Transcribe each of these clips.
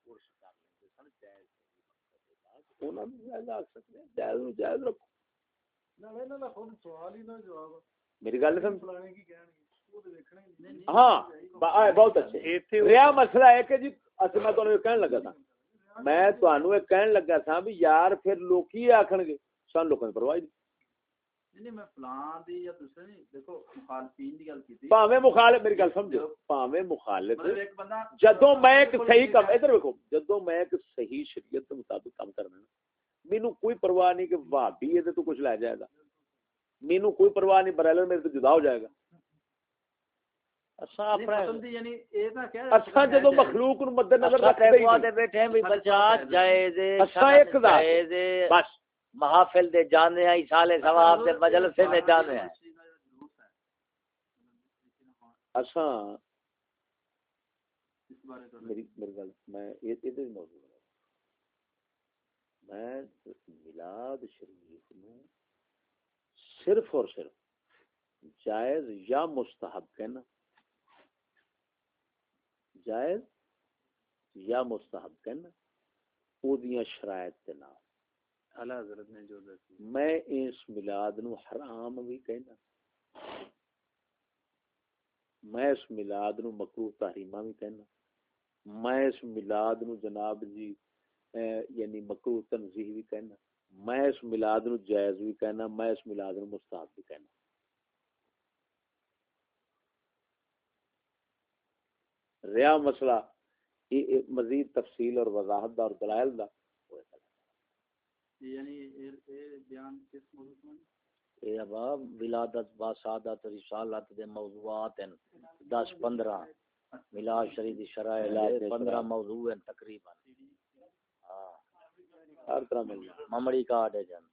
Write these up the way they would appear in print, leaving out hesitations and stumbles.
عرس کر لیندے سن جائز انہاں نوں جائز آکھ سکدے ہیں جائز نوں جائز رکھو نہ خود سوال ہی نہ جواب میری گل سمجھ کی کہن ہاں بہت اچھے رہا مسئلہ ہے کہ جی اصل میں تانوں کہن لگا تھا میں تانوں یہ کہن لگا تھا بھی یار پھر لوگ کی آکھن گے سن لوکاں دی پرواہ نہیں میں فلاں دی یا دوسرے نہیں دیکھو مخالفین دی گل کیتی بھاویں مخالف میری گل سمجھو بھاویں مخالف جدوں میں ایک صحیح کام ادھر دیکھو جدوں میں ایک صحیح شریعت کے مطابق کام کرنا نا مینوں کوئی پرواہ نہیں کہ وہابی ہے تو کچھ لے جائے گا مینوں کوئی پرواہ نہیں بریلر میرے تو جدا ہو جائے گا اساں جدوں مخلوق نو مد نظر رکھدے بیٹھے ہیں بھی بچا جائز اساں ایک جائز بس محافل دے جانے ہیں سال ثواب دے مجلس میں جانے ہیں اساں میری گل میں ادھر موضوع میں میلاد شریف نو صرف اور صرف جائز یا مستحب کہنا جائز یا مستحب کہنا او دیاں شرائط کے نام اعلی حضرت نے جو دسی میں اس میلاد نو حرام بھی کہنا میں اس میلاد نو مکروہ تحریمہ بھی کہنا میں اس میلاد نو جناب جی یعنی مکروہ تنزیہ بھی کہنا میں اس میلاد نو جائز بھی کہنا میں اس میلاد نو مستحب بھی کہنا رہا مسئلہ یہ مزید تفصیل اور وضاحت دا اور دلائل دا یعنی بیان کس موضوع میں اے ابا ولادت با سعادت رسالت دے موضوعات ہیں 10-15 میلاد شریف دی شرائع 15 موضوع ہیں تقریبا ہاں ہر طرح مل ممڑی کارڈ ہے جان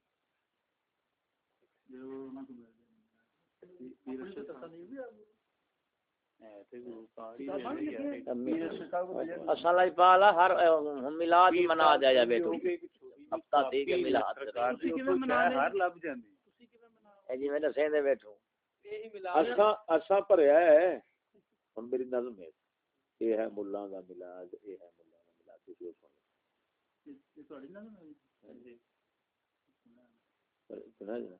اصل پالا ہر میلاد منا جایا بیٹو ہفتہ تھی کہ میلاد ہر لب جاندی اے جی میں دسیں دے بیٹھو اساں پریا ہے ہن میری نظم ہے یہ ہے مولا دا میلاد یہ ہے مولا دا میلاد تسی سن یہ تہاڈی نظم ہے جی سنا جی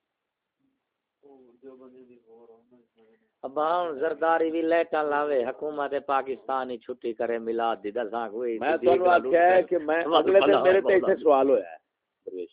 ابا زرداری بھی لیٹا لاوے حکومت پاکستان ہی چھٹی کرے میلاد دی دساں کوئی میں تانوں آکھیا ہے کہ میں اگلے دن میرے تے ایتھے سوال ہویا ہے درویش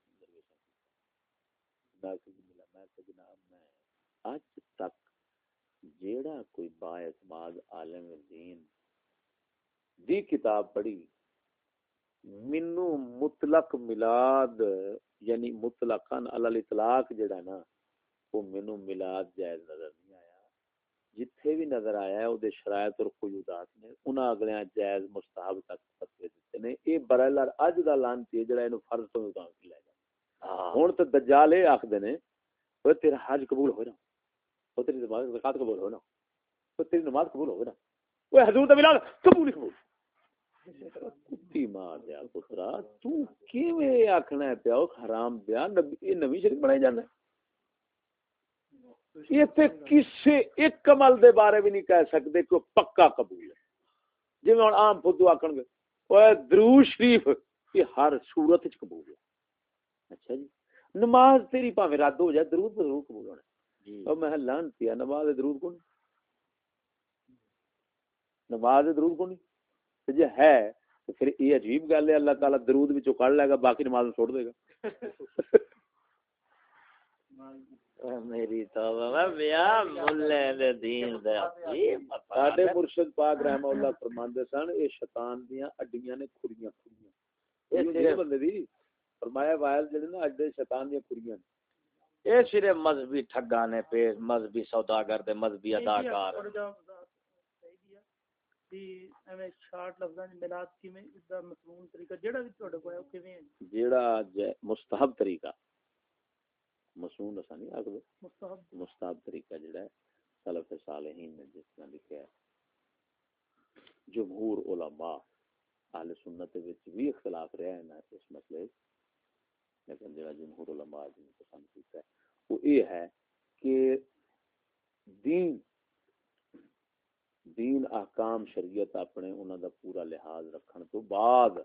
جناب میں اج تک جیڑا کوئی با اعتماد عالم دین دی کتاب پڑھی منو مطلق میلاد یعنی مطلقاً علی الاطلاق جڑا نا وہ منو میلاد جائز نظر نہیں آیا جتھے بھی نظر آیا ہے او دے شرائط اور قیودات نے انہاں اگلیاں جائز مستحب تک فتوی دتے نے اے برائلر اج دا لانتی جڑا اینو فرض تو اتار کے لے جا ہن تے دجال اے آکھدے نے او تیرا حج قبول ہوئے نا او تیری زکات قبول ہوئے نا او تیری نماز قبول ہوئے نا او حضور دا میلاد قبول قبول کتی مار دیا پترا تو کیویں آکھنا ہے پیا حرام پیا نبی نویں شریف بنائی جانا یہ تے کسے ایک عمل دے بارے بھی نہیں کہہ سکتے کہ پکا قبول ہے جی ہن عام فدو آکھن گے اوے درود شریف یہ ہر صورت وچ قبول ہے اچھا جی نماز تیری پاویں رد ہو جائے درود ضرور قبول ہونا جی او میں لعنتی ہے نماز درود کو نہیں نماز درود کو نہیں جی ہے تو پھر یہ عجیب گل ہے اللہ تعالیٰ درود وچوں کڈ لے گا باقی نماز چھوڑ دے گا میری توبہ میاں ملے دے دین دے ساڈے مرشد پاک رحمہ اللہ فرماندے سن اے شیطان دیاں اڈیاں نے کھڑیاں اے جڑے بندے دی فرمایا وائل جڑے نا اڈے شیطان دیاں کھڑیاں اے صرف مذہبی ٹھگاں نے پہ مذہبی سوداگر دے مذہبی اداکار ایویں شارٹ لفظاں میلاد کیویں اس دا مصنون طریقہ جڑا وی تہاڈے کول ہے کیویں جڑا مستحب طریقہ مصنون اساں نہیں آکھدے مستحب طریقہ جڑا ہے سلف صالحین نے جس طرح لکھا ہے جمہور علماء اہل سنت وچ بھی اختلاف رہا ہے نا اس مسئلے لیکن جڑا جمہور علماء نے پسند کیتا ہے وہ یہ ہے کہ دین دین احکام شریعت اپنے انہاں دا پورا لحاظ رکھن تو بعد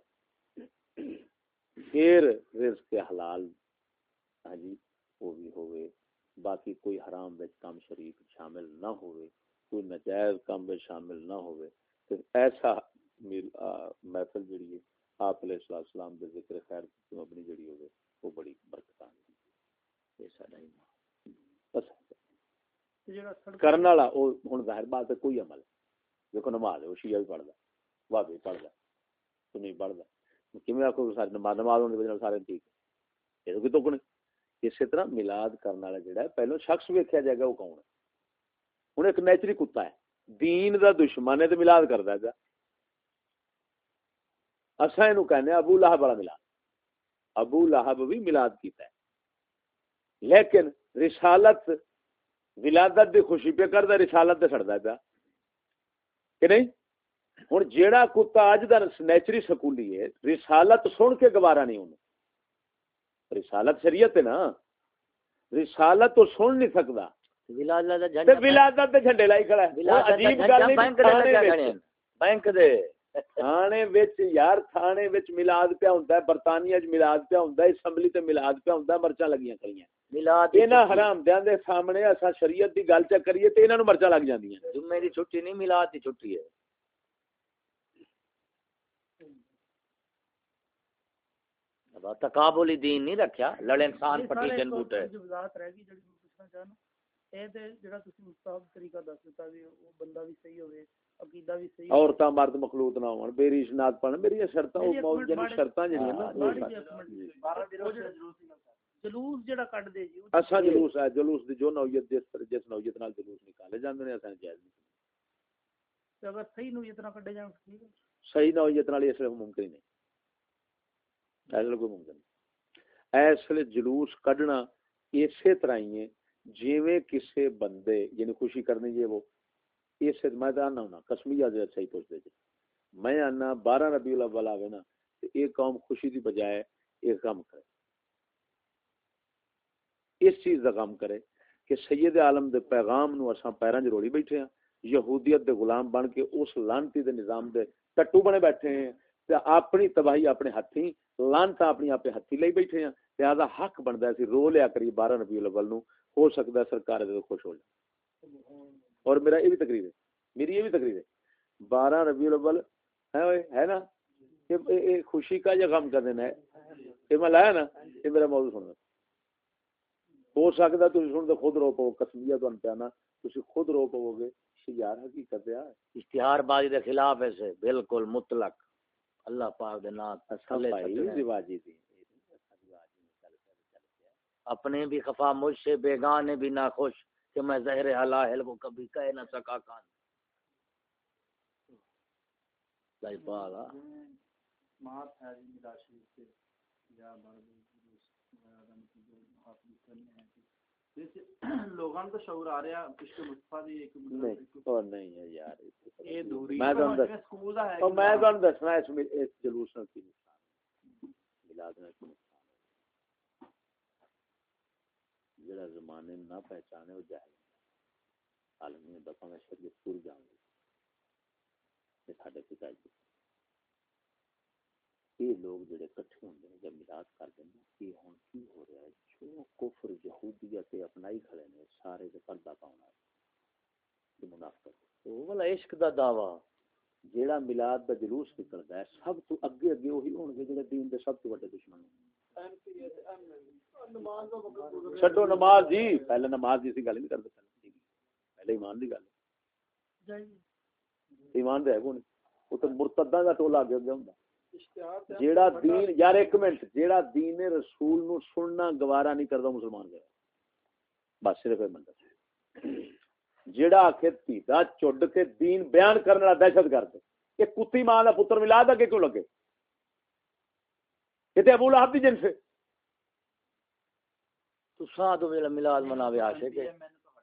پھر رزق حلال ہاں جی وہ بھی ہوئے، باقی کوئی حرام وچ کام شریک شامل نہ ہوئے، کوئی ناجائز کام وچ شامل نہ ہوئے، تو ایسا محفل جڑی ہے آپ علیہ السلام دے ذکر خیر کی مبنی جڑی ہوئے وہ بڑی برکت آندی ہے۔ یہ ساڈا ایمان بس کرنے والا وہ ہن ظاہر بات ہے کوئی عمل دیکھو نماز ہے وہ شیعہ بھی پڑھدا وہابی پڑھدا تو نہیں پڑھدا کیویں آکھو ساری نماز ہونے وجہ سارے ٹھیک ہے، یہ تو کوئی نہیں۔ اسی طرح میلاد کرنے والا جڑا ہے پہلو شخص ویکھیا جائے گا وہ کون ہے۔ ہن ایک نیچری کتا ہے دین دا دشمن ہے تے میلاد کردا ہے، اساں اینو کہنے ابو لہب والا میلاد، ابو لہب بھی میلاد کیتا ہے لیکن رسالت ولادت دی خوشی پہ کردا رسالت تے سڑدا پیا کہ نہیں۔ ہن جیڑا کتا اج دا نیچری سکولی ہے رسالت سن کے گوارا نہیں ہونا، رسالت شریعت ہے نا، رسالت تو سن نہیں سکدا، ولادت دے جھنڈے لائی کھڑا ہے۔ عجیب گل نہیں بینک دے تھانے وچ یار تھانے وچ میلاد پیا ہوندا ہے، برطانیہ وچ میلاد پیا ہوندا ہے، اسمبلی تے میلاد پیا ہوندا ہے، مرچاں لگیاں کھڑیاں میلاد انہاں حرام دیاں دے سامنے اساں شریعت دی گل چ کریے تے انہاں نوں مرچاں لگ جاندیاں۔ جمعے دی چھٹی نہیں میلاد دی چھٹی ہے۔ تقابلی دین نہیں رکھیا لڑے انسان پٹیشن بوٹے ذات رہ گئی جڑی پوچھنا چاہنا اے تے جڑا تسی مستحب طریقہ دس دیتا وی او بندہ بھی صحیح ہوے عقیدہ بھی صحیح عورتاں مرد مخلوط نہ ہون بے ریشنات پڑھن میری شرطاں او موج جڑی شرطاں جڑیاں نا جلوس جڑا کڈ دے جی اساں جلوس ہے جلوس دی جو نوعیت جس نوعیت نال جلوس نکالے جاندے نے اساں جائز نہیں تے اگر صحیح نوعیت نال کڈے جان ٹھیک ہے صحیح نوعیت نال اس لیے ممکن نہیں ایسا کوئی ممکن نہیں۔ ایسے جلوس کڈنا اسی طرح ہی ہے جیویں کسے بندے یعنی خوشی کرنی ہے وہ اس میں تو آنا ہونا قسمیہ جو صحیح پوچھتے جی میں آنا 12 ربیع الاول آوے نا تو ایک قوم خوشی دی بجائے ایک کام کرے اس چیز دا کام کرے کہ سید عالم دے پیغام نو اساں پیراں وچ روڑی بیٹھے ہیں، یہودیت دے غلام بن کے اس لعنتی دے نظام دے ٹٹو بنے بیٹھے ہیں تے اپنی تباہی اپنے ہتھیں لعنت اپنی آپ ہتھی لئی بیٹھے ہیں، لہذا حق بندا ہے سی رو لیا کری 12 ربیع الاول نو ہو سکتا ہے سرکار دے خوش ہو جائے۔ اور میرا یہ بھی تقریر ہے، میری یہ بھی تقریر ہے 12 ربیع الاول ہے نا یہ خوشی کا یا غم کا دن ہے، یہ میں لایا نا یہ میرا موضوع سننا ہو سکتا تم سن تو خود رو پو قسمیہ تو انتہانا تسی خود رو پو گے یار حقیقت ہے اشتہار بازی دے خلاف ہے سے بالکل مطلق اللہ پاک دے نام رواجی دی اپنے بھی خفا مجھ سے بیگانے بھی نہ خوش کہ میں زہر حلال وہ کبھی کہہ نہ سکا کان لائی پالا مات ہے میرا شریف سے یا لوگاں کو شعور آ رہا عشق مصطفیٰ دی ایک اور نہیں ہے یار یہ دوری میں تو دسنا اس جلوس کی نقصان میلاد میں جڑا زمانے نہ پہچانے وہ جاہل عالمی دفعہ میں شریعت پوری جان لی یہ ساڈے پتا جی یہ لوگ جڑے کٹھے ہوندے ہیں جب میلاد کرتے ہیں کہ ہن کی ہو رہا ہے جو کفر یہودیت اپنائی کھڑے نے سارے دے پردہ پاؤنا یہ منافقت وہ والا عشق دا دعویٰ جیڑا میلاد دا جلوس نکلدا ہے سب تو اگے اگے وہی ہون گے جڑے دین دے سب تو بڑے دشمن ہیں۔ چھڈو نماز جی پہلے نماز دی سی گل نہیں کرتے پہلے ایمان دی گل ایمان دے ہے کون وہ تو مرتداں دا ٹولا اگے اگے ہوندا جیڑا دین یار ایک منٹ جیڑا دین رسول نو سننا گوارا نہیں کردا مسلمان گیا بس صرف ایک بندہ جیڑا آکھے تیدا چڈ کے دین بیان کرنے والا دہشت گرد کہ کتی ماں دا پتر ملا دا کہ کیوں لگے یہ تے ابو لہب دی جنس ہے تو ساتھ ویلا میلاد مناوے عاشق ہے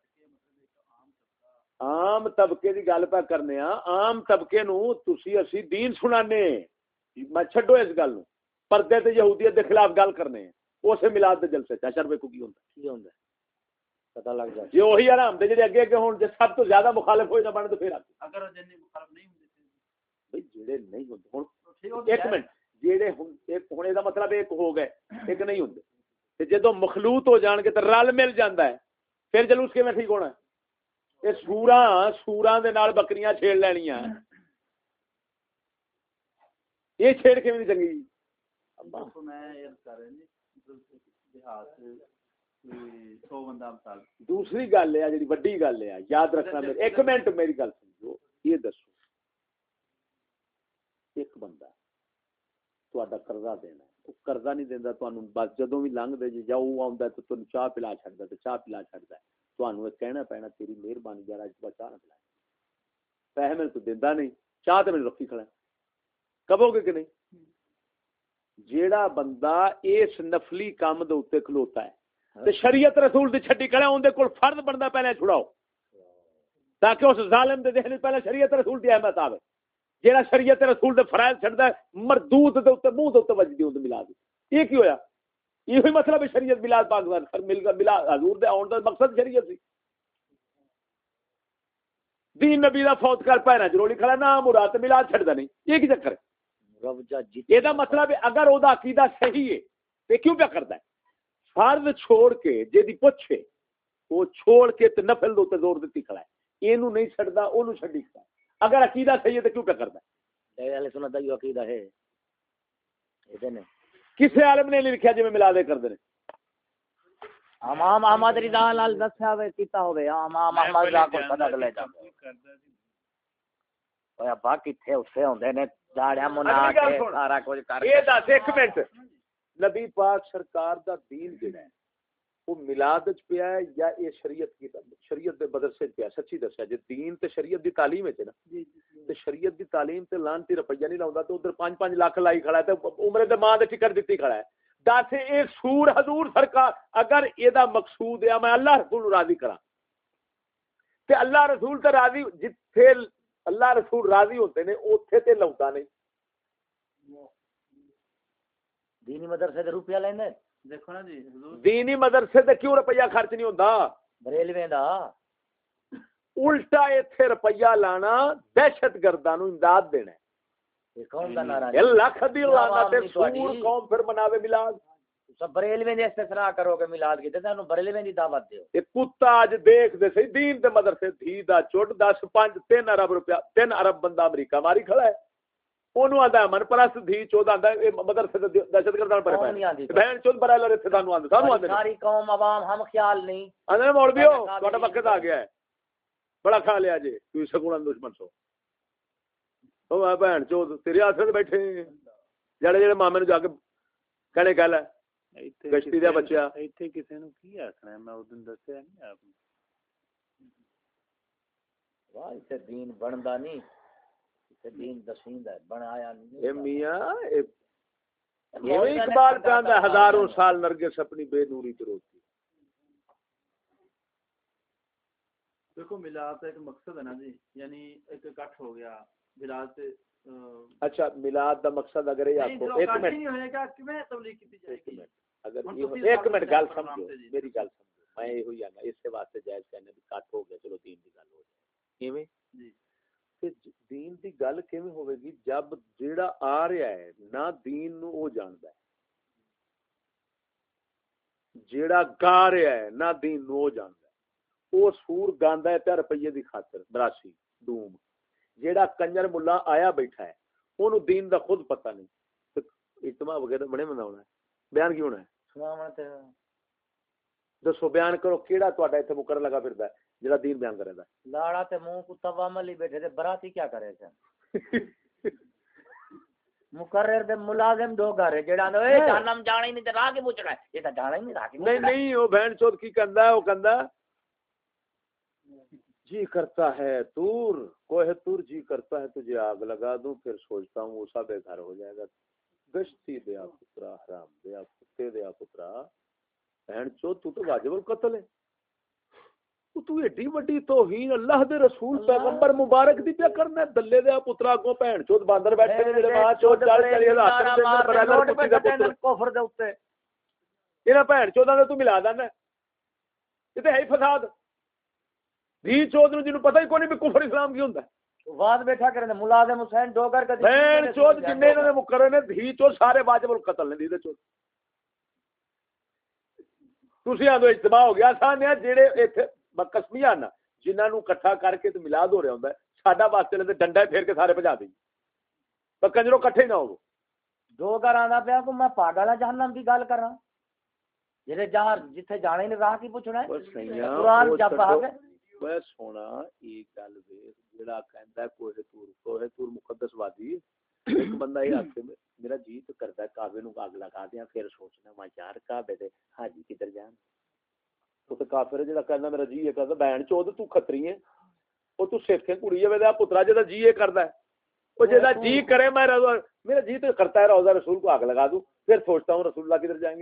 عام طبقے دی گل پہ کرنے عام طبقے نو تسی اسی دین سنانے میں چھڈو اس گل نو پردے تے یہودیت دے خلاف گل کرنے اسے میلاد دے جلسے چاشر ویکھو کی ہوندا پتہ لگ جائے جی وہی حرام دے جڑے اگے اگے ہون، جے سب تو زیادہ مخالف ہوئے نہ بن تو پھر اگر جنی مخالف نہیں ہوندے بھئی جڑے نہیں ہوندے ہن ایک منٹ جڑے ہن ایک ہونے دا مطلب ایک ہو گئے ایک نہیں ہوندے تے جدوں مخلوط ہو جان گے تے رل مل جاندا ہے پھر جلوس کیویں ٹھیک ہونا ہے؟ اے سوراں دے نال بکریاں چھیڑ لینیاں یہ چھیڑ کیویں نہیں چنگی؟ اب میں یہ کر رہا ہوں دیہات 100 بندہ مثال دوسری گل ہے جی وڈی گل ہے یاد رکھنا میرے ایک منٹ میری گل سمجھو یہ دسو ایک بندہ تہاڈا قرضہ دینا ہے قرضہ نہیں دیندا تانوں بس جدوں بھی لنਘ دے جی جا او آوندا تے تانوں چاہ پلا چھڈدا تے چاہ پلا چھڈدا تانوں یہ کہنا پینا تیری مہربانی یار اج بچا نہ پلا پیسے میرے تو دیندا نہیں چاہ تے میرے رکھی کھڑا کہو گے کہ نہیں جیڑا بندہ اس نفلی کام دے اوتے کھلوتا ہے تے شریعت رسول دی چھڈی کھڑا اون دے کول فرض بندا پہلے چھڑاؤ تاکہ اس ظالم دے ذہن پہلے شریعت رسول دی اہمیت آوے جیڑا شریعت رسول دے فرائض چھڑدا ہے مردود دے اوتے منہ دے اوتے وجدی ہوندی ملاد یہ کی ہویا یہ مطلب ہے شریعت ملاد پاک دا مل گیا ملاد حضور دے اون دا مقصد شریعت سی دین نبی دا فوت کر پیرا جروڑی کھڑا نا مراد ملاد چھڑدا نہیں یہ کی چکر ہے یہ دا مطلب ہے اگر او دا عقیدہ صحیح ہے تے کیوں پہ کردا ہے فرض چھوڑ کے جے پوچھے وہ چھوڑ کے تے نفل دے اوتے زور دتی کھڑا ہے اینو نہیں چھڑدا اونوں چھڈی کھڑا ہے اگر عقیدہ صحیح ہے تے کیوں پہ کردا ہے اہل سنت دا یہ عقیدہ ہے ایدے نے کسے عالم نے نہیں لکھیا جے ملادے کردے نے امام احمد رضا نال دسیا ہوئے کیتا ہوئے امام احمد رضا کو صدق لے جا اوے ابا کتھے اوتھے ہوندے نے داڑیاں منا کے سارا کچھ کر اے دس ایک منٹ نبی پاک سرکار دا دین جڑا ہے وہ ملاد وچ پیا ہے یا اے شریعت دے مدرسے وچ پیا سچی دسیا جے دین تے شریعت دی تعلیم ہے نا تے شریعت دی تعلیم تے لانتی روپیہ نہیں لاوندا تے ادھر 5-5 لاکھ لائی کھڑا ہے تے عمر دے ماں دے ٹکٹ دتی کھڑا ہے دس اے سور حضور سرکار اگر اے دا مقصود ہے میں اللہ رسول راضی کراں تے اللہ رسول تے راضی جتھے اللہ رسول راضی ہوتے نے اوتھے تے لاوندا نہیں دینی مدرسے تے روپیہ لیندے دیکھو نا جی حضور دینی مدرسے تے کیوں روپیہ خرچ نہیں ہوندا بریلویں دا الٹا ایتھے روپیہ لانا دہشت گرداں نو امداد دینا یہ قوم دا نعرہ ہے لاکھ دی لعنت تے سور قوم پھر مناوے میلاد سب بریلویں دے استثناء کرو کہ میلاد کی تے تانوں بریلویں دی دعوت دیو اے کتا اج دیکھ دے سی دین تے مدرسے تھی دا چٹ 10 5 3 ارب روپیہ 3 ارب بندہ امریکہ ماری کھڑا ہے اونوں آندا من پرست دھی 14 آندا اے مدرسے تے دہشت گرداں پر بہن چود برائلر ایتھے تانوں آندا سانوں آندا ساری قوم عوام ہم خیال نہیں آندا مولویو تہاڈا وقت آ گیا ہے بڑا کھا لیا جی تو سکون دشمن سو او میں بہن چود تیرے ہاتھ تے بیٹھے جڑے جڑے مامے نوں جا کے کہنے گل ہے گشتی دا بچہ ایتھے کسے نوں کی آکھنا میں او دن دسیا نہیں آپ واہ تے دین بندا نہیں تے دین دسیندا ہے بنایا نہیں اے میاں یہ اقبال کہندا ہزاروں سال نرگس اپنی بے نوری تے روتی دیکھو میلاد ایک مقصد ہے نا جی یعنی ایک اکٹھ ہو گیا میلاد سے اچھا میلاد دا مقصد اگر یہ آکھو ایک منٹ نہیں ہوئے گا کہ میں تبلیغ کیتی جائے گی اگر ایک منٹ گل سمجھو میری گل سمجھو میں یہ ہوئی آنا اس سے واسطے جائز کہنے بھی کٹ ہو گیا چلو دین دی گل ہو جائے کیویں جی تے دین دی گل کیویں ہوے گی جب جیڑا آ رہا ہے نہ دین نو او جاندا ہے جیڑا گا رہا ہے نہ دین نو او جاندا ہے او سور گاندا ہے تے روپیے دی خاطر براسی ڈوم جیڑا کنجر ملا آیا بیٹھا ہے اونوں دین دا خود پتہ نہیں اجتماع وغیرہ بڑے مناونا ہے بیان کی ہونا ہے سناونا تے دسو بیان کرو کیڑا تہاڈا ایتھے مقرر لگا پھردا ہے جڑا دین بیان کرے دا لاڑا تے منہ کو توا ملی بیٹھے تے براتی کیا کرے سن مقرر دے ملازم دو گھر ہے جڑا اے جہنم جانا ہی نہیں تے راہ کے پوچھنا ہے یہ تے جانا ہی نہیں راہ کے نہیں نہیں او بہن چود کی کندا ہے او کندا جی کرتا ہے تور کوہ تور جی کرتا ہے تجھے آگ لگا دوں پھر سوچتا ہوں وہ سب گھر ہو جائے گا گشتی دیا پترا حرام دیا کتے دیا پترا بہن چود تو واجب القتل ہے تو ایڈی وڈی توہین اللہ دے رسول پیغمبر مبارک دی پیا کرنا دلے دیا پترا کو بہن چود باندر بیٹھے نے جڑے ماں چود چل چلی ہزار دے برادر کتے دے پتر کفر دے اوتے انہاں بہن چوداں دے تو ملا دانا ਇਹ ਤਾਂ ਹੈ ਹੀ ਫਸਾਦ। धी चौध ਨੂੰ ਜਿਹਨੂੰ ਪਤਾ ਹੀ ਕੋਈ ਨਹੀਂ ਵੀ ਕੁਫਰ ਇਸਲਾਮ ਕੀ ਹੁੰਦਾ। वाद बैठा करे मुलाजिम हुसैन डोगर का भैन चौध जिन्ने इन्होंने मुकर्रर ने धी चौध सारे वाजिबुल कत्ल ने धी चौध। ਤੁਸੀਂ ਆਦੋ ਇਜਤਮਾ ਹੋ ਗਿਆ ਸਾਨੇ ਜਿਹੜੇ ਇੱਥੇ ਕਸਮੀਆਂ ਨਾ ਜਿਨ੍ਹਾਂ ਨੂੰ ਇਕੱਠਾ ਕਰਕੇ ਤੇ ਮਿਲਾਦ ਹੋ ਰਿਹਾ ਹੁੰਦਾ ਸਾਡਾ ਵਾਸਤੇ ਲੈ ਤੇ ਡੰਡਾ ਫੇਰ ਕੇ ਸਾਰੇ ਭਜਾ ਦੇਈ ਪਰ ਕੰਜਰੋਂ ਇਕੱਠੇ ਨਾ ਹੋਵੋ। दो घर आंदा पिया को मैं पागल जहन्नम की गल करा जेरे जहां जिथे जाने ने राह की पूछना है कुरान जब आ गए वे सोना एक गल वे जेड़ा कहंदा कोहे तूर मुकद्दसवादी एक बंदा ये आखे मेरा जी तो करदा है काबे नु आग लगा दियां फिर सोचना मैं यार काबे दे हाजी किधर जान वो तो काफिर जेड़ा कहंदा मेरा जी ये करदा बहन चोद तू खतरी है ओ तू सिख कुड़ी है दा पुत्रा जेदा जी ये करदा है वो जेदा जी करे मैं मेरा जी तो करता है रोजा रसूल को आग लगा दूं फिर सोचता हूँ रसूलुल्लाह किधर जाएंगे।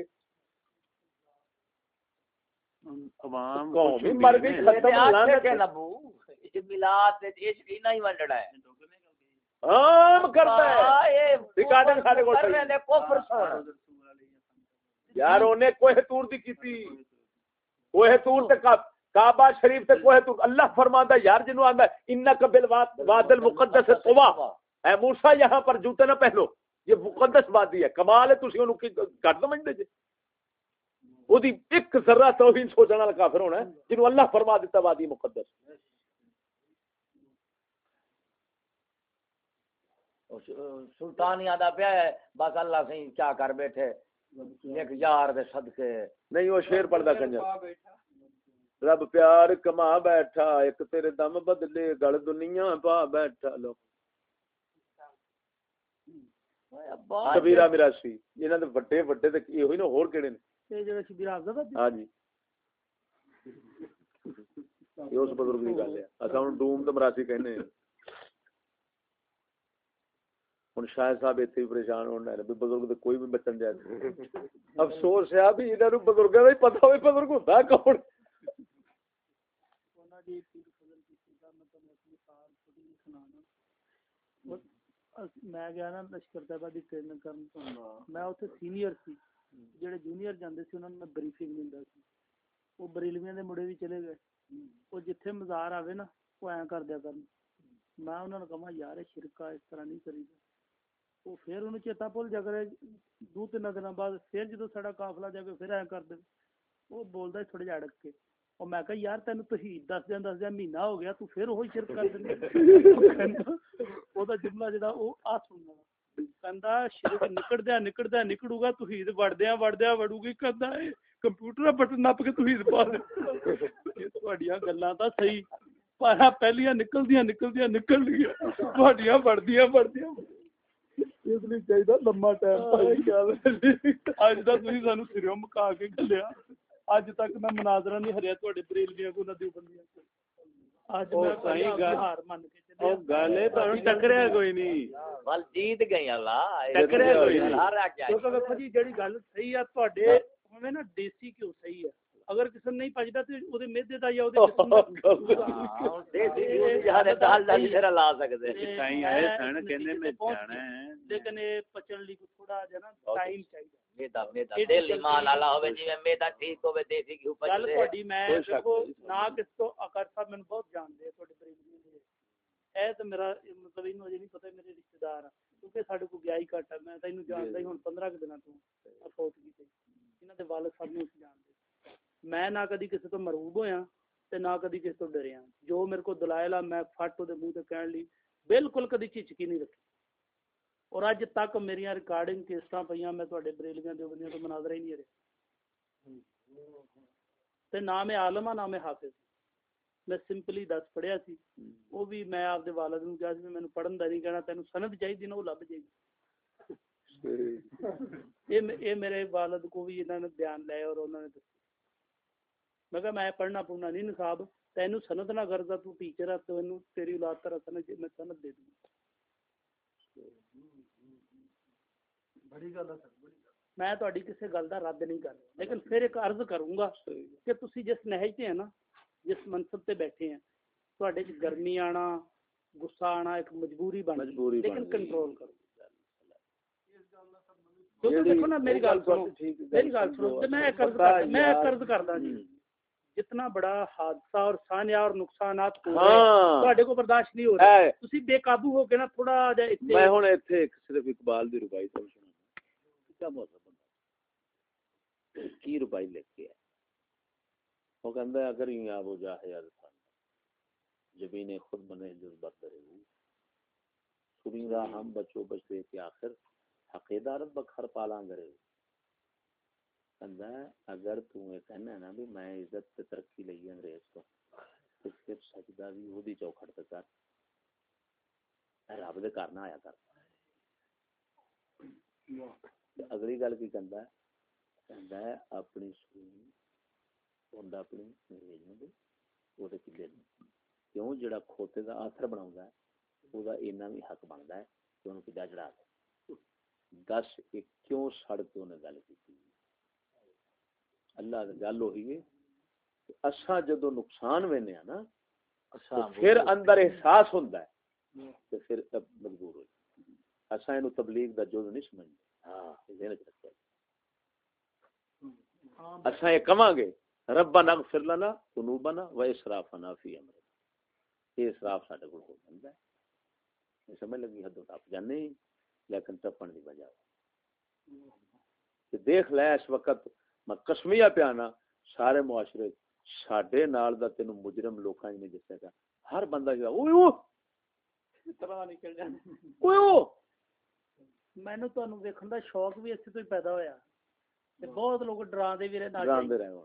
अवाम कौम ही मर गई खत्म आखे के नबू ये मिलाद ते इश्क ही नहीं वंडड़ा है आम करता है ये रिकॉर्डिंग सारे को कर रहे ने कुफर सुन यार ओने कोहे तूर दी कीती कोहे तूर ते काबा शरीफ ते कोहे तूर अल्लाह फरमांदा यार जिन्हों आंदा इन्नका बिल वादिल मुकद्दस तवा ऐ मूसा यहाँ पर जूते ना पहनो ये मुकद्दस वादी है कमाल है तुसी ओनु की घट समझदे जे ओदी एक जर्रा तौहीन सोचण वाला काफिर होना है जिन्हों अल्लाह फरमा दिता वादी मुकद्दस। सुल्तान याद आ पिया है बस अल्लाह से क्या कर बैठे एक यार दे सदके नहीं वो शेर पढ़दा कंजर रब प्यार कमा बैठा एक तेरे दम बदले गल दुनिया पा बैठा लो कबीरा मिरासी इन्हां दे ਵੱਡੇ ਵੱਡੇ ਤੇ ਇਹੋ ਹੀ ਨਾ ਹੋਰ ਕਿਹੜੇ ਨੇ ਇਹ ਜਿਹੜੇ ਸ਼ਬੀਰ ਆਜ਼ਦਾ ਹਾਂਜੀ ਇਹ ਉਸ ਬਜ਼ੁਰਗ ਦੀ ਗੱਲ ਹੈ ਅਸਾਂ ਨੂੰ ਡੂਮ ਤੇ ਮਰਾਸੀ ਕਹਿੰਦੇ ਹੁਣ ਸ਼ਾਇਦ ਸਾਹਿਬ ਇੱਥੇ ਵੀ ਪਰੇਸ਼ਾਨ ਹੋਣ ਲੱਗੇ ਬਜ਼ੁਰਗ ਤੇ ਕੋਈ ਵੀ ਬਚਣ ਜਾਏ ਅਫਸੋਸ ਹੈ ਵੀ ਇਹਨਾਂ ਨੂੰ ਬਜ਼ੁਰਗਾਂ ਦਾ ਹੀ ਪਤਾ ਹੋਵੇ ਬਜ਼ੁਰਗ ਹੁੰਦਾ ਕੌਣ। ਉਹਨਾਂ ਦੀ ਫਜ਼ਲ ਕੀਤੀ ਦਾ ਮਤਲਬ ਆਪਣੀ ਸਾਲ ਥੋੜੀ ਸੁਣਾਣਾ ਮੈਂ ਗਿਆ ਨਾ ਲਸ਼ਕਰ ਸਾਹਿਬਾ ਦੀ ਟ੍ਰੇਨਿੰਗ ਕਰਨ ਤੋਂ ਮੈਂ ਉੱਥੇ ਸੀਨੀਅਰ ਸੀ ਜਿਹੜੇ ਜੂਨੀਅਰ ਜਾਂਦੇ ਸੀ ਉਹਨਾਂ ਨੂੰ ਮੈਂ ਬਰੀਫਿੰਗ ਦਿੰਦਾ ਸੀ ਉਹ ਬਰੇਲਵੀਆਂ ਦੇ ਮੁੰਡੇ ਵੀ ਚਲੇ ਗਏ ਉਹ ਜਿੱਥੇ ਮਜ਼ਾਰ ਆਵੇ ਨਾ ਉਹ ਐਂ ਕਰ ਦਿਆ ਕਰਨ ਮੈਂ ਉਹਨਾਂ ਨੂੰ ਕਹਾਂ ਯਾਰ ਇਹ ਸ਼ਿਰਕਾ ਇਸ ਤਰ੍ਹਾਂ ਨਹੀਂ ਕਰੀਦਾ ਉਹ ਫਿਰ ਉਹਨੂੰ ਚੇਤਾ ਭੁੱਲ ਜਾ ਕਰੇ 2-3 ਦਿਨਾਂ ਬਾਅਦ ਫਿਰ ਜਦੋਂ ਸਾਡਾ ਕਾਫਲਾ ਜਾਵੇ ਫਿਰ ਐਂ ਕਰ ਦੇ ਉਹ ਬੋਲਦਾ ਥੋੜਾ ਜਿਹਾ ਅੜਕ ਕੇ ਉਹ ਮੈਂ ਕਿਹਾ ਯਾਰ ਤੈਨੂੰ ਤਹੀਦ ਦੱਸਦਿਆਂ ਮਹੀਨਾ ਹੋ ਗਿਆ ਤੂੰ ਫਿਰ ਉਹੀ ਸ਼ਿਰਕ ਕਰ ਦਿੰਦਾ ਉਹਦਾ ਜੁਮਲਾ ਜਿਹੜਾ ਉਹ ਆ ਸੁਣਨਾ ਕਹਿੰਦਾ ਸ਼ਿਰਕ ਨਿਕੜੂਗਾ ਤਹੀਦ ਵੜਦਿਆਂ ਵੜੂਗੀ ਕਹਿੰਦਾ ਇਹ ਕੰਪਿਊਟਰ ਬਟਨ ਨੱਪ ਕੇ ਤਹੀਦ ਪਾ ਦੇ ਤੁਹਾਡੀਆਂ ਗੱਲਾਂ ਤਾਂ ਸਹੀ ਪਰ ਪਹਿਲੀਆਂ ਨਿਕਲਦੀਆਂ ਨਿਕਲ ਗਈਆਂ ਤੁਹਾਡੀਆਂ ਵੜਦੀਆਂ ਇਸ ਲਈ ਚਾਹੀਦਾ ਲੰਮਾ ਟਾਈਮ ਅੱਜ ਦਾ ਤੁਸੀਂ ਸਾਨੂੰ ਸਿਰਿਓਂ ਮੁਕਾ ਕੇ ਘੱਲਿਆ ਅੱਜ ਤੱਕ ਮੈਂ ਮਨਾਜ਼ਰਾ ਨਹੀਂ ਹਰਿਆ ਤੁਹਾਡੇ ਬਰੇਲਵੀਆਂ ਕੋ ਨਦੀ ਬੰਦੀਆਂ ਅੱਜ ਮੈਂ ਸਹੀ ਗੱਲ ਹਾਰ ਮੰਨ ਕੇ ਚੱਲਿਆ ਉਹ ਗੱਲ ਹੈ ਤੁਹਾਨੂੰ ਟੱਕਰਿਆ ਕੋਈ ਨਹੀਂ ਵੱਲ ਜੀਤ ਗਈ ਅੱਲਾ ਟੱਕਰਿਆ ਕੋਈ ਨਹੀਂ ਹਾਰਿਆ ਕਿਆ ਕਿਉਂਕਿ ਵੇਖੋ ਜੀ ਜਿਹੜੀ ਗੱਲ ਸਹੀ ਆ ਤੁਹਾਡੇ ਹੋਵੇ ਨਾ ਦੇਸੀ ਘਿਓ ਸਹੀ ਆ ਅਗਰ ਕਿਸੇ ਨੂੰ ਨਹੀਂ ਪਚਦਾ ਤੇ ਉਹਦੇ ਮਿਹਦੇ ਦਾ ਜਾਂ ਉਹਦੇ ਦੇਸੀ ਘਿਓ ਯਾਰ ਦਾਲ ਦਾ ਜਿਹੜਾ ਲਾ ਸਕਦੇ ਸਾਈਂ ਆਏ ਸਣ ਕਹਿੰਦੇ ਮੈਂ ਜਾਣਾ ਹੈ ਲੇਕਿਨ ਇਹ ਪਚਣ ਲਈ ਥੋੜਾ ਜਿਹਾ ਨਾ ਟਾਈਮ ਚਾਹੀਦਾ ਮੇਦਾ ਦਿਲ ਇਮਾਨ ਵਾਲਾ ਹੋਵੇ ਜਿਵੇਂ ਮੇਦਾ ਠੀਕ ਹੋਵੇ ਦੇਸੀ ਘਿਓ ਪਚਦੇ ਗੱਲ ਤੁਹਾਡੀ ਮੈਂ ਦੇਖੋ ਨਾ ਕਿਸ ਤੋਂ ਅਕਰ ਸਾਹਿਬ ਮੈਨੂੰ ਬਹੁਤ ਜਾਣਦੇ ਆ ਤੁਹਾਡੇ ਬਰੇਲਵੀ ਦੇ ਇਹ ਤਾਂ ਮੇਰਾ ਮਤਲਬ ਇਹਨੂੰ ਅਜੇ ਨਹੀਂ ਪਤਾ ਮੇਰੇ ਰਿਸ਼ਤੇਦਾਰ ਆ ਕਿਉਂਕਿ ਸਾਡੇ ਕੋਲ ਗਿਆ ਹੀ ਘੱਟ ਆ ਮੈਂ ਤਾਂ ਇਹਨੂੰ ਜਾਣਦਾ ਹੀ ਹੁਣ 15 ਕੁ ਦਿਨਾਂ ਤੋਂ ਅਫੋਰਟ ਕੀਤੇ ਇਹਨਾਂ ਦੇ ਵਾਲਦ ਸਾਹਿਬ ਨੂੰ ਜਾਣਦੇ ਮੈਂ ਨਾ ਕਦੀ ਕਿਸੇ ਤੋਂ ਮਰੂਬ ਹੋਇਆ ਤੇ ਨਾ ਕਦੀ ਕਿਸੇ ਤੋਂ ਡਰਿਆ ਜੋ ਮੇਰੇ ਕੋਲ ਦਲਾਇਲ ਆ ਮੈਂ ਫੱਟ ਉਹਦੇ ਮੂੰਹ ਤੇ ਕਹਿਣ ਲਈ ਬਿਲਕੁਲ ਕਦੀ ਝਿਜਕੀ ਨਹੀਂ ਰੱਖੀ ਔਰ ਅੱਜ ਤੱਕ ਮੇਰੀਆਂ ਰਿਕਾਰਡਿੰਗ ਕਿਸ਼ਤਾਂ ਪਈਆਂ ਮੈਂ ਤੁਹਾਡੇ ਬਰੇਲੀਆਂ ਦੇ ਬੰਦਿਆਂ ਤੋਂ ਮਨਾਜ਼ਰਾ ਹੀ ਨਹੀਂ ਰਿਹਾ ਤੇ ਨਾ ਮੈਂ ਆਲਮ ਆ ਨਾ ਮੈਂ ਹਾਫਿਜ਼ ਮੈਂ ਸਿੰਪਲੀ 10 ਪੜ੍ਹਿਆ ਸੀ ਉਹ ਵੀ ਮੈਂ ਆਪਦੇ ਵਾਲਦ ਨੂੰ ਕਿਹਾ ਸੀ ਮੈਨੂੰ ਪੜ੍ਹਨ ਦਾ ਨਹੀਂ ਕਹਿਣਾ ਤੈਨੂੰ ਸਨਦ ਚਾਹੀਦੀ ਨਾ ਉਹ ਲੱਭ ਜਾਏਗੀ ਇਹ ਮੇਰੇ ਵਾਲਦ ਕੋ ਵੀ ਇਹਨਾਂ ਨੇ ਬਿਆਨ ਲਿਆ ਔਰ ਉਹਨਾਂ ਨੇ ਦੱਸਿਆ ਮੈਂ ਕਿਹਾ ਮੈਂ ਪੜ੍ਹਨਾ ਪੁੜਨਾ ਨਹੀਂ ਨਿਸਾਬ ਤੈਨੂੰ ਸਨਦ ਨਾ ਕਰਦਾ ਤੂੰ ਟੀਚਰ ਆ ਤੈਨੂੰ ਤੇਰੀ ਔਲਾਦ ਤਰ੍ਹਾਂ ਸਨਦ ਮੈਂ ਸਨਦ ਦੇ ਦੂੰਗਾ ਬੜੀ ਗੱਲ ਆ ਸਰ ਮੈਂ ਤੁਹਾਡੀ ਕਿਸੇ ਗੱਲ ਦਾ ਰੱਦ ਨਹੀਂ ਕਰ ਰਿਹਾ ਲੇਕਿਨ ਫਿਰ ਇੱਕ ਅਰਜ਼ ਕਰੂੰਗਾ ਕਿ ਤੁਸੀਂ ਜਿਸ ਨਹਿਜ ਤੇ ਹੈ ਨਾ ਜਿਸ ਮਨਸਬ ਤੇ ਬੈਠੇ ਆ ਤੁਹਾਡੇ 'ਚ ਗਰਮੀ ਆਣਾ ਗੁੱਸਾ ਆਣਾ ਇੱਕ ਮਜਬੂਰੀ ਬਣ ਗਈ ਲੇਕਿਨ ਕੰਟਰੋਲ ਕਰੋ ਕਿਉਂਕਿ ਦੇਖੋ ਨਾ ਮੇਰੀ ਗੱਲ ਸੁਣੋ ਤੇ ਮੈਂ ਕਰਜ਼ ਕਰਦਾ ਜੀ جتنا بڑا حادثہ اور سانحہ اور نقصانات ہو ہاں رہے کو برداشت نہیں ہو رہا تسی بے قابو ہو کے نا تھوڑا جا میں ہن ایتھے صرف اقبال دی ربائی تو سنا کیا مطلب بندہ کی ربائی لکھ کے ہے وہ کہندا ہے اگر یوں آب ہو جائے یاد تھا جبین خود بنے جذبت رہے سنی را ہم بچو بچے کے آخر حقیدارت بکھر پالاں گرے کہندا ہے اگر تو یہ کہنا ہے نا بھی میں عزت تے ترقی لئی انگریز تو پھر سجدہ بھی وہ دی چوکھٹ تے کر رب دے کرنا آیا کر اگلی گل کی کہندا ہے اپنی سنی ہوندا اپنی انگریز نوں او دے کلے کیوں جڑا کھوتے دا آتھر بناوندا ہے او دا اینا بھی حق بندا ہے کہ اونوں کڈا چڑھا دے دس کیوں سڑ کے انہیں گل کی اللہ گل ہوئی ہے اساں جدو نقصان وینے ہاں نا پھر اندر احساس ہوندا ہے تے پھر مجبور ہو اساں اینو تبلیغ دا جز نہیں سمجھدے ہاں ذہن وچ رکھو اساں یہ کہاں گے ربنا اغفر لنا ذنوبنا واسرافنا فی امرنا یہ اسراف ساڈے کول ہو جاندا ہے سمجھ لگی حد ٹپ جانے لیکن ٹپن دی وجہ کہ دیکھ لے اس وقت میں قسمیہ پیانا سارے معاشرے ساڈے نال دا تینوں مجرم لوکاں نے دسیا گا ہر بندہ جو اوئے طرح نکل جاندے اوئے مینوں تانوں ویکھن دا شوق بھی اسے تو ہی پیدا ہویا تے بہت لوگ ڈراندے بھی رہے ڈراندے رہے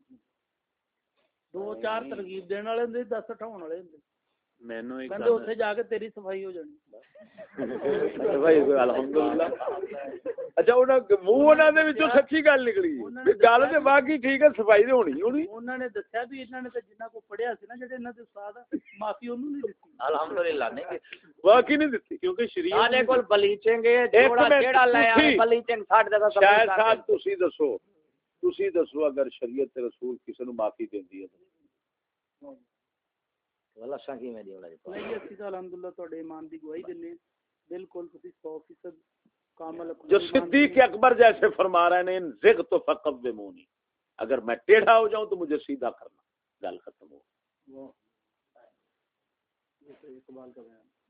دو چار ترغیب دین والے ہوندے 10 اٹھاون والے ہوندے مینوں ایک کہندے اوتھے جا کے تیری صفائی ہو جانی بھائی الحمدللہ اچھا انہاں منہ انہاں دے وچوں سچی گل نکلی گل تے باقی ٹھیک ہے صفائی تے ہونی انہاں نے دسیا بھی انہاں نے تے جنہاں کو پڑھیا سی نا جڑے انہاں دے استاد معافی انہوں نہیں دتی الحمدللہ نہیں واقعی نہیں دتی کیونکہ شریعت ساڈے کول بلیچنگ جوڑا کیڑا لے آ بلیچنگ ساڈے دا شاید صاحب تسی دسو اگر شریعت تے رسول کسے نو معافی دیندی ہے والا شاکی میں دی ولا نہیں اسی تو الحمدللہ تواڈے ایمان دی گواہی دینے بالکل تسی 100% کامل جو صدیق اکبر جیسے فرما رہے ہیں زغ تو فقومونی اگر میں ٹیڑھا ہو جاؤں تو مجھے سیدھا کرنا گل ختم ہو اقبال کا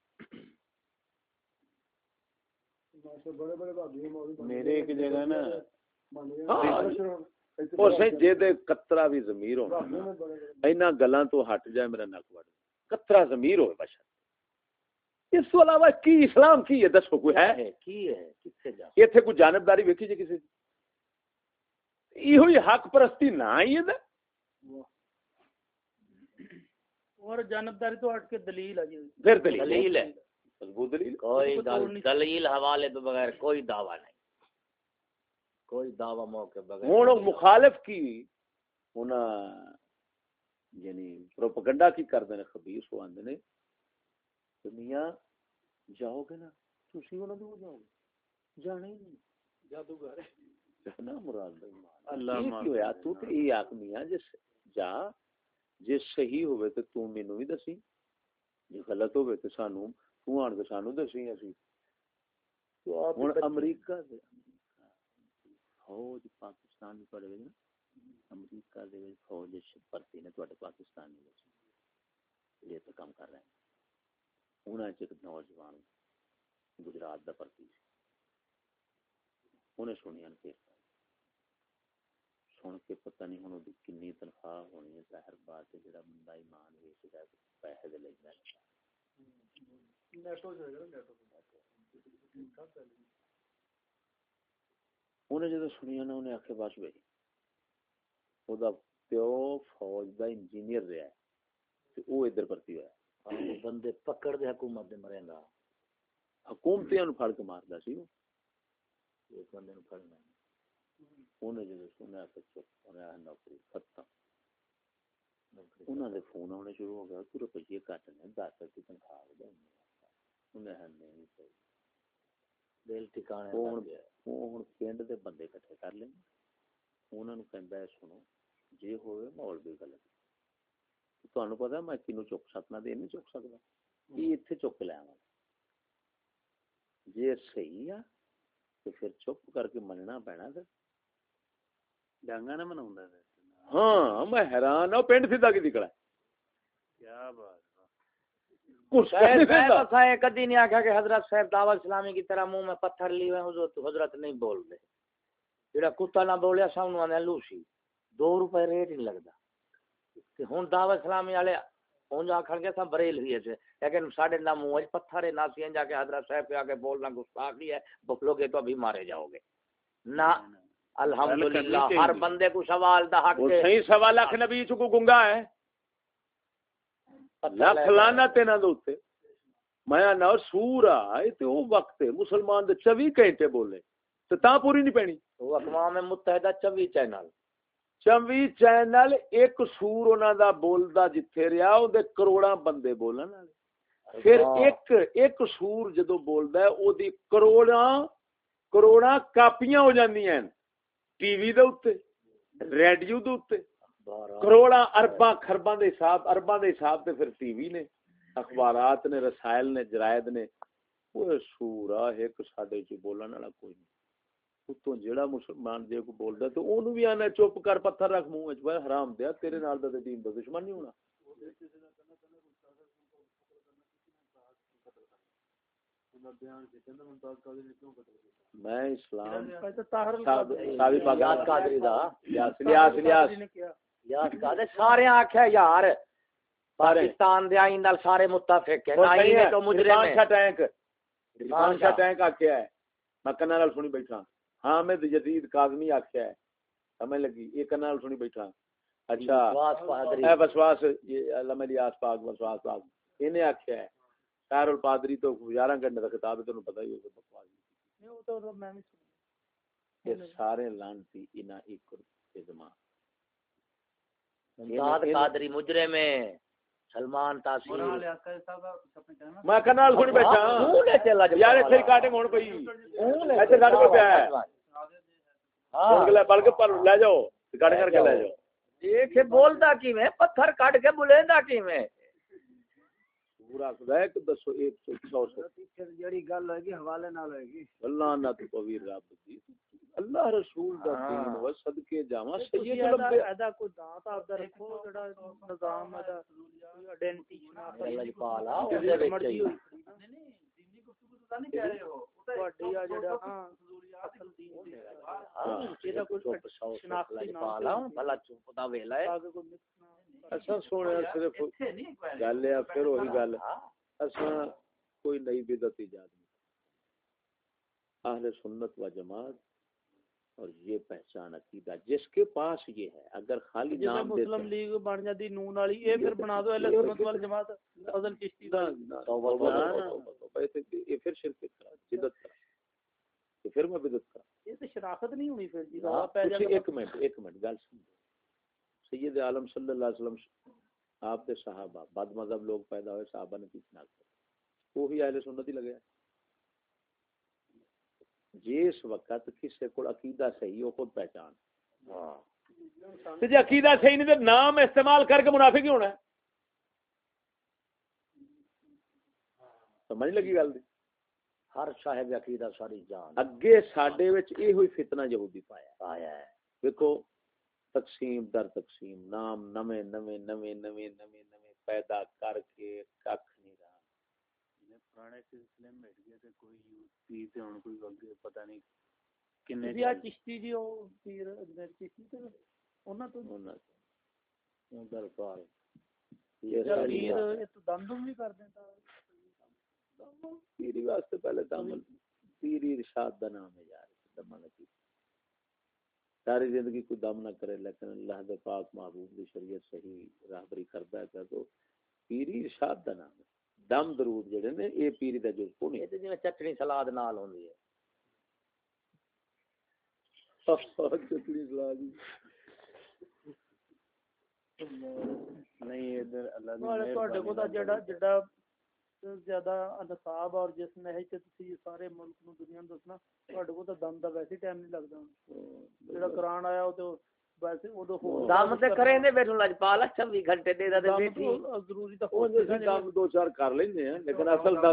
بیان میرے ایک جگہ نا اسے جے دے قطرہ بھی ضمیر ہونا اینا گلاں تو ہٹ جائے میرا نک وڑ قطرہ ضمیر ہوئے بشر اس تو علاوہ کی اسلام کی ہے دسو کوئی ہے کی ہے کتھے جا ایتھے کوئی جانبداری ویکھی جے کسی ایہی حق پرستی نہ ہی ہے اور جانبداری تو ہٹ کے دلیل ہے جی پھر دلیل ہے مضبوط دلیل کوئی دلیل حوالے تو بغیر کوئی دعویٰ نہیں کوئی دعویٰ موقع بغیر ہوں مخالف کی انہاں یعنی پروپیگنڈا کی کردے نے خبیث ہو آندے نے کہ میاں جاؤ گے نا تسی انہاں دے ہو جاؤ گے جانے ہی نہیں جادوگر ہے نا مراد اللہ کی ہویا تو تے اے آکھ میاں جس جا جے صحیح ہوئے تے تو مینوں بھی دسی جے غلط ہوئے تے سانو تو آن کے سانو دسی اسی ہن امریکہ دے فوج پاکستان میں پڑے نا امریکہ دے فوج بھرتی نے تواڈے پاکستان میں یہ تو کام کر رہے ہیں انہاں چ ایک نوجوان گجرات دا بھرتی سی انہیں سنیا کہ سن کے پتہ نہیں ہن کنی تنخواہ ہونی ہے ظاہر بات ہے جڑا بندہ ایمان ویچدا ہے پیسے دے لیندا ہے انہیں جدو سنیا نا انہیں آخیا بس بھائی وہ پیو فوج دا انجینئر رہا ہے وہ ادھر بھرتی ہوا بندے پکڑ دے حکومت دے مرے گا حکومتیاں پھڑ کے ماردا سی ایک بندے نوں پھڑنا انہیں جدو سنیا کہ چپ انہیں نوکری ختم انہوں نے فون آنے شروع ہو گیا تو روپیے کٹ نے 10 کی تنخواہ انہیں نہیں صحیح دل ٹھکانے ہوں پنڈ دے بندے کٹھے کر لیں انہوں نے کہندا ہے سنو جے ہوئے ماحول بھی غلط تانوں پتہ میں کینوں چک سکنا تے نہیں چک سکدا یہ ایتھے چک لے آواں جے صحیح آ تے پھر چپ کر کے مننا پینا تے ڈانگا نہ مناوندا ہاں میں حیران ہوں پنڈ سیدھا کی نکلا کیا بات کدی نہیں آخیا کہ حضرت صاحب دعوت اسلامی کی طرح منہ میں پتھر لیے حضرت نہیں بول دے جڑا کتا نہ بولیا سامنے آنے لوسی 2 روپے ریٹ نہیں لگتا ہوں دعوت اسلامی والے ہوں جا کھڑ کے سب بریل ہوئی تھے لیکن ساڑھے نہ منہ پتھر نہ سی جا کے حضرت صاحب پہ آ کے بولنا گستاخی ہے بکلو گے تو ابھی مارے جاؤ گے نہ الحمدللہ ہر بندے کو سوال دا حق ہے صحیح سوال لاکھ نبی چ کو گنگا ہے لکھ لعنت انہاں دے اوتے میں نہ سور آئے تے او وقت مسلمان دے 24 گھنٹے بولے تے تاں پوری نہیں پینی وہ اقوام متحدہ 24 چینل ایک سور انہاں دا بولدا جتھے رہیا او دے کروڑاں بندے بولن والے پھر ایک سور جدوں بولدا ہے او دی کروڑاں کاپیاں ہو جاندیاں ٹی وی دے اوتے ریڈیو دے اوتے کروڑاں ارباں خرباں دے حساب تے پھر ٹی وی نے اخبارات نے رسائل نے جرائد نے وہ سورا ایک ساڈے چ بولن والا کوئی نہیں اتوں جیڑا مسلمان جے کو بولدا تو اونوں بھی آنا چپ کر پتھر رکھ منہ وچ بھائی حرام دیا تیرے نال تے دین دا دشمن نہیں ہونا میں اسلام سارے آخیا یار پاکستان دے آئین نال سارے متفق ہیں آئین تو مجرم ہے ٹینک آخیا ہے میں کنا نال سنی بیٹھا حامد یزید کاظمی آخیا ہے سمجھ لگی یہ کنا نال سنی بیٹھا اچھا اے وسواس علامہ الیاس پاک وسواس پاک انہیں آخیا ہے خیر الپادری تو 11 گھنٹے کا خطاب ہے تمہیں پتہ ہی ہوگا بکواس یہ سارے لانتی انہاں ایک زمان ممتاز قادری مجرم ہے سلمان تاثیر میں کنال سن بیٹھا یار ایتھے ریکارڈنگ ہون پئی ایتھے گھر پہ پیا ہے ہاں بلکہ پر لے جاؤ ریکارڈنگ کر کے لے جاؤ دیکھ بولدا کیویں پتھر کٹ کے بلیندا کیویں پورا خدا کہ دسو 100 جڑی گل ہوے گی حوالے نال ہوے گی اللہ نہ تو کوئی رب دی اللہ رسول دا دین و صدقے جاواں سید لمبے ادا کو دانت اپ دا رکھو جڑا نظام ادا آئیڈینٹی اللہ پالا او دے وچ ہی نہیں دینی گفتگو تو نہیں کہہ رہے ہو تواڈی آ جڑا ہاں اصل دین دی ادا کو شناختی پالا بھلا چپ دا ویلا ہے اساں سونے صرف گل ہے پھر وہی گل اساں کوئی نئی بدعت ایجاد نہیں اہل سنت و جماعت اور یہ پہچان عقیدہ جس کے پاس یہ ہے اگر خالی نام مسلم لیگ بن جاتی نون والی یہ پھر بنا دو اہل سنت وال جماعت فضل چشتی دا یہ پھر شرک بدعت کا یہ پھر میں بدعت کا یہ تو شناخت نہیں ہونی پھر جی ایک منٹ گل سن سید عالم صلی اللہ علیہ وسلم آپ کے صحابہ بد مذہب لوگ پیدا ہوئے صحابہ نے پیچھے نہ وہی اہل سنت ہی لگے جس وقت کسی کو عقیدہ صحیح ہو خود پہچان جی عقیدہ صحیح نہیں تو نام استعمال کر کے منافق ہی ہونا ہے سمجھ لگی گل ہر صاحب عقیدہ ساری جان اگے ساڈے وچ یہ ہوئی فتنہ یہودی پایا ہے دیکھو تقسیم در تقسیم نام نویں پیدا کر کے کھ نہیں رہا پرانے سلسلے میں بیٹھ گئے تھے کوئی پیر تے ہن کوئی وقت پتہ نہیں کنے جی چشتی جی او پیر اجمیر چشتی تے انہاں تو در پال یہ پیر یہ تو دم بھی کر دیندا پیری واسطے پہلے دم پیری ارشاد دا نام ہے یار دم نہیں ساری زندگی کوئی دم نہ کرے لیکن اللہ دے پاک محبوب دی شریعت صحیح راہبری کردا ہے تو پیری ارشاد دا نام ہے دم درود جڑے نے اے پیری دا جز کو نہیں جے چٹنی سلاد نال ہوندی ہے چٹنی سلاد نہیں ادھر اللہ والے تواڈے کو دا جڑا زیادہ نصاب اور جس نہج تے تسی سارے ملک نو دنیا نو دسنا تواڈے کو تا دم دا ویسے ٹائم نہیں لگدا جڑا قرآن آیا او تے ویسے اودوں دم تے کریں دے بیٹھو لجپال 26 گھنٹے دے دا تے بیٹھی ضروری تا دم دو چار کر لیندے ہیں لیکن اصل